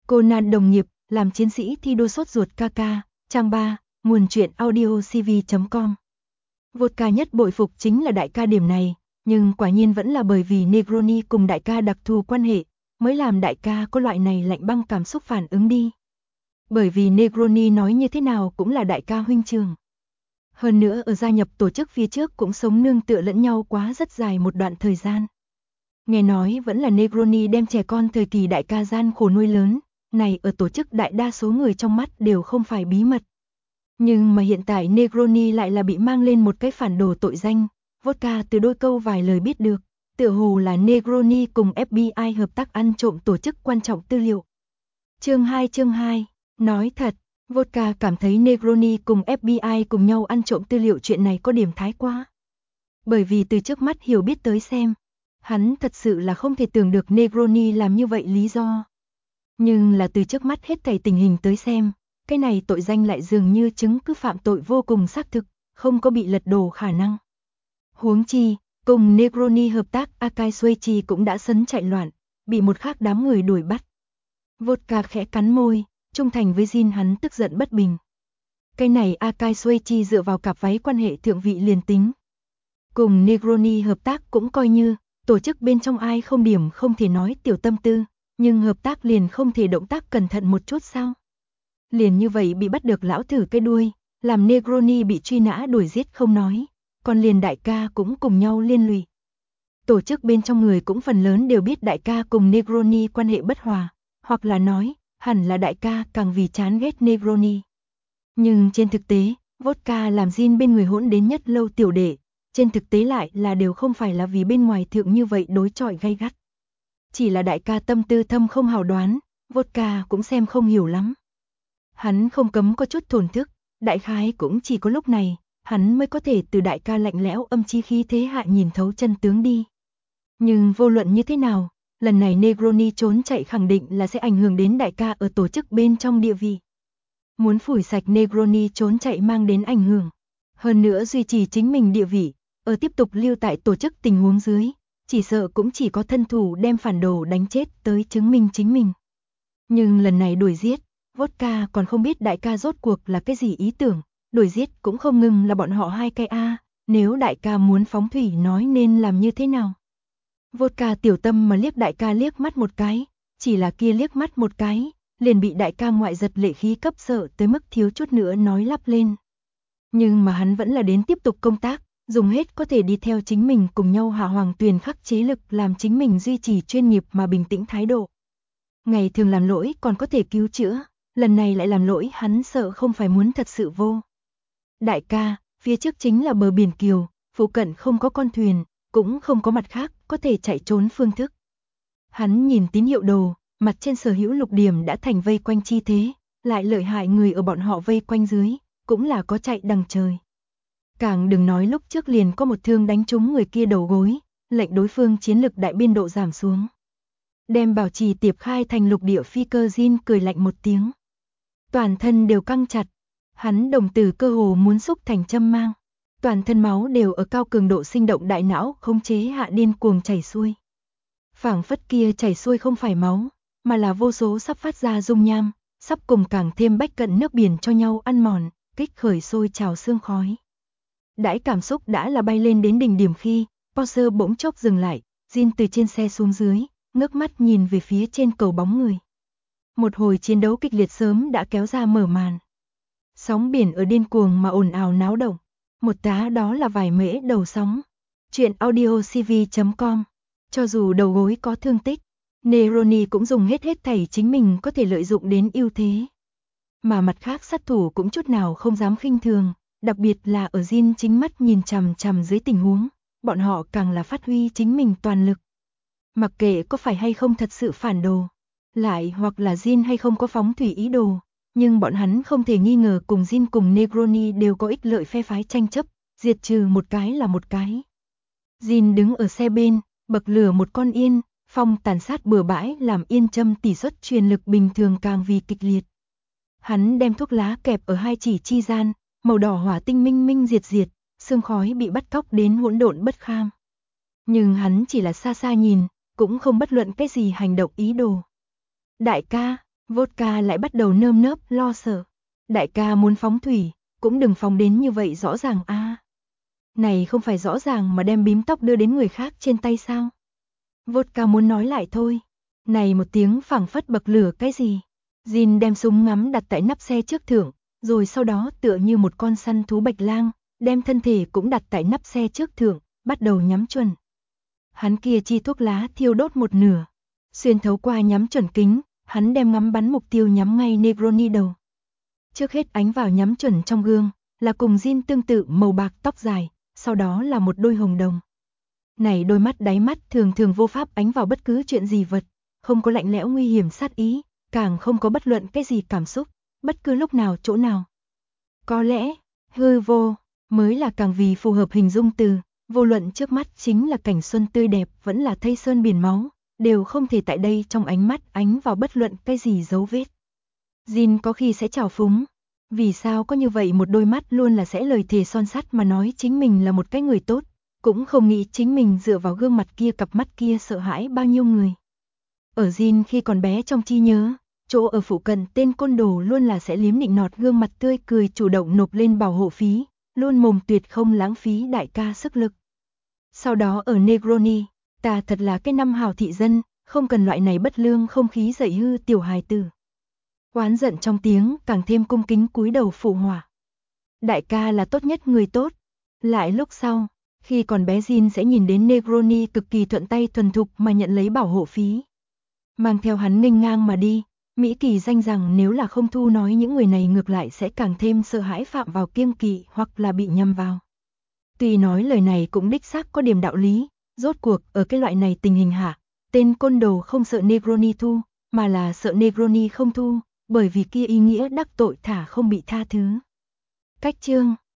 Conan đồng nghiệp, làm chiến sĩ thi đua sốt ruột KK, trang 3, nguồn truyện audiocv.com. Vodka nhất bội phục chính là đại ca điểm này, nhưng quả nhiên vẫn là bởi vì Negroni cùng đại ca đặc thù quan hệ, mới làm đại ca có loại này lạnh băng cảm xúc phản ứng đi. Bởi vì Negroni nói như thế nào cũng là đại ca huynh trưởng. Hơn nữa ở gia nhập tổ chức phía trước cũng sống nương tựa lẫn nhau quá rất dài một đoạn thời gian. Nghe nói vẫn là Negroni đem trẻ con thời kỳ đại ca gian khổ nuôi lớn, này ở tổ chức đại đa số người trong mắt đều không phải bí mật. Nhưng mà hiện tại Negroni lại là bị mang lên một cái phản đồ tội danh, Vodka từ đôi câu vài lời biết được, tựa hồ là Negroni cùng FBI hợp tác ăn trộm tổ chức quan trọng tư liệu. Chương 2, nói thật, Vodka cảm thấy Negroni cùng FBI cùng nhau ăn trộm tư liệu chuyện này có điểm thái quá. Bởi vì từ trước mắt hiểu biết tới xem, hắn thật sự là không thể tưởng được Negroni làm như vậy lý do. Nhưng là từ trước mắt hết thảy tình hình tới xem, cái này tội danh lại dường như chứng cứ phạm tội vô cùng xác thực, không có bị lật đổ khả năng. Huống chi, cùng Negroni hợp tác Akai Suichi cũng đã sấn chạy loạn, bị một khác đám người đuổi bắt. Vodka khẽ cắn môi, trung thành với Jin hắn tức giận bất bình. Cái này Akai Suichi dựa vào cặp váy quan hệ thượng vị liền tính. Cùng Negroni hợp tác cũng coi như, tổ chức bên trong ai không điểm không thể nói tiểu tâm tư, nhưng hợp tác liền không thể động tác cẩn thận một chút sao? Liền như vậy bị bắt được lão thử cái đuôi, làm Negroni bị truy nã đuổi giết không nói, còn liền đại ca cũng cùng nhau liên lụy. Tổ chức bên trong người cũng phần lớn đều biết đại ca cùng Negroni quan hệ bất hòa, hoặc là nói, hẳn là đại ca càng vì chán ghét Negroni. Nhưng trên thực tế, Vodka làm Jin bên người hỗn đến nhất lâu tiểu đệ, trên thực tế lại là đều không phải là vì bên ngoài thượng như vậy đối chọi gay gắt. Chỉ là đại ca tâm tư thâm không hào đoán, Vodka cũng xem không hiểu lắm. Hắn không cấm có chút thổn thức, đại khái cũng chỉ có lúc này, hắn mới có thể từ đại ca lạnh lẽo âm chí khí thế hạ nhìn thấu chân tướng đi. Nhưng vô luận như thế nào, lần này Negroni trốn chạy khẳng định là sẽ ảnh hưởng đến đại ca ở tổ chức bên trong địa vị. Muốn phủi sạch Negroni trốn chạy mang đến ảnh hưởng, hơn nữa duy trì chính mình địa vị, ở tiếp tục lưu tại tổ chức tình huống dưới, chỉ sợ cũng chỉ có thân thủ đem phản đồ đánh chết tới chứng minh chính mình. Nhưng lần này đuổi giết, Vodka còn không biết đại ca rốt cuộc là cái gì ý tưởng, đuổi giết cũng không ngừng là bọn họ hai cái nếu đại ca muốn phóng thủy nói nên làm như thế nào. Vodka tiểu tâm mà liếc đại ca liếc mắt một cái, chỉ là kia liếc mắt một cái, liền bị đại ca ngoại giật lệ khí cấp sợ tới mức thiếu chút nữa nói lắp lên. Nhưng mà hắn vẫn là đến tiếp tục công tác, dùng hết có thể đi theo chính mình cùng nhau hạ hoàng tuyền khắc chế lực làm chính mình duy trì chuyên nghiệp mà bình tĩnh thái độ. Ngày thường làm lỗi còn có thể cứu chữa, lần này lại làm lỗi hắn sợ không phải muốn thật sự vô. Đại ca, phía trước chính là bờ biển Kiều, phụ cận không có con thuyền, cũng không có mặt khác có thể chạy trốn phương thức. Hắn nhìn tín hiệu đồ, mặt trên sở hữu lục điểm đã thành vây quanh chi thế, lại lợi hại người ở bọn họ vây quanh dưới, cũng là có chạy đằng trời. Càng đừng nói lúc trước liền có một thương đánh trúng người kia đầu gối, lệnh đối phương chiến lực đại biên độ giảm xuống. Đem bảo trì tiệp khai thành lục địa phi cơ Jin cười lạnh một tiếng. Toàn thân đều căng chặt, hắn đồng tử cơ hồ muốn xúc thành châm mang. Toàn thân máu đều ở cao cường độ sinh động đại não khống chế hạ điên cuồng chảy xuôi. Phảng phất kia chảy xuôi không phải máu, mà là vô số sắp phát ra dung nham, sắp cùng càng thêm bách cận nước biển cho nhau ăn mòn, kích khởi sôi trào sương khói. Đãi cảm xúc đã là bay lên đến đỉnh điểm khi, Porsche bỗng chốc dừng lại, Jin từ trên xe xuống dưới, ngước mắt nhìn về phía trên cầu bóng người. Một hồi chiến đấu kịch liệt sớm đã kéo ra mở màn. Sóng biển ở điên cuồng mà ồn ào náo động, một tá đó là vài mễ đầu sóng. Chuyện audiocv.com. Cho dù đầu gối có thương tích, Negroni cũng dùng hết thảy chính mình có thể lợi dụng đến ưu thế. Mà mặt khác sát thủ cũng chút nào không dám khinh thường, đặc biệt là ở Jin chính mắt nhìn chằm chằm dưới tình huống, bọn họ càng là phát huy chính mình toàn lực. Mặc kệ có phải hay không thật sự phản đồ, lại hoặc là Jin hay không có phóng thủy ý đồ, nhưng bọn hắn không thể nghi ngờ cùng Jin cùng Negroni đều có ích lợi phe phái tranh chấp, diệt trừ một cái là một cái. Jin đứng ở xe bên, bậc lửa một con yên, phong tàn sát bừa bãi làm yên châm tỷ suất truyền lực bình thường càng vì kịch liệt. Hắn đem thuốc lá kẹp ở hai chỉ chi gian, màu đỏ hỏa tinh minh minh diệt, sương khói bị bắt cóc đến hỗn độn bất kham. Nhưng hắn chỉ là xa xa nhìn, cũng không bất luận cái gì hành động ý đồ. Đại ca, Vodka lại bắt đầu nơm nớp lo sợ. Đại ca muốn phóng thủy, cũng đừng phóng đến như vậy rõ ràng a. Này không phải rõ ràng mà đem bím tóc đưa đến người khác trên tay sao? Vodka muốn nói lại thôi. Này một tiếng phảng phất bậc lửa cái gì? Jin đem súng ngắm đặt tại nắp xe trước thượng, rồi sau đó tựa như một con săn thú bạch lang, đem thân thể cũng đặt tại nắp xe trước thượng, bắt đầu nhắm chuẩn. Hắn kia chi thuốc lá thiêu đốt một nửa, xuyên thấu qua nhắm chuẩn kính, hắn đem ngắm bắn mục tiêu nhắm ngay Negroni đầu. Trước hết ánh vào nhắm chuẩn trong gương, là cùng Jin tương tự màu bạc tóc dài, sau đó là một đôi hồng đồng. Này đôi mắt đáy mắt thường thường vô pháp ánh vào bất cứ chuyện gì vật, không có lạnh lẽo nguy hiểm sát ý, càng không có bất luận cái gì cảm xúc, bất cứ lúc nào chỗ nào. Có lẽ, hư vô, mới là càng vì phù hợp hình dung từ, vô luận trước mắt chính là cảnh xuân tươi đẹp vẫn là thây sơn biển máu, đều không thể tại đây trong ánh mắt ánh vào bất luận cái gì dấu vết. Jin có khi sẽ trào phúng, vì sao có như vậy một đôi mắt luôn là sẽ lời thề son sắt mà nói chính mình là một cái người tốt, cũng không nghĩ chính mình dựa vào gương mặt kia cặp mắt kia sợ hãi bao nhiêu người. Ở Jin khi còn bé trong trí nhớ, chỗ ở phụ cận tên côn đồ luôn là sẽ liếm nịnh nọt gương mặt tươi cười chủ động nộp lên bảo hộ phí, luôn mồm tuyệt không lãng phí đại ca sức lực. Sau đó ở Negroni, ta thật là cái năm hào thị dân, không cần loại này bất lương không khí dạy hư tiểu hài tử. Oán giận trong tiếng càng thêm cung kính cúi đầu phụ họa. Đại ca là tốt nhất người tốt. Lại lúc sau, khi còn bé Jin sẽ nhìn đến Negroni cực kỳ thuận tay thuần thục mà nhận lấy bảo hộ phí. Mang theo hắn nghênh ngang mà đi, Mỹ Kỳ danh rằng nếu là không thu nói những người này ngược lại sẽ càng thêm sợ hãi phạm vào kiêng kỵ hoặc là bị nhầm vào. Tuy nói lời này cũng đích xác có điểm đạo lý, rốt cuộc ở cái loại này tình hình hạ, tên côn đồ không sợ Negroni thu, mà là sợ Negroni không thu, bởi vì kia ý nghĩa đắc tội thả không bị tha thứ. Cách chương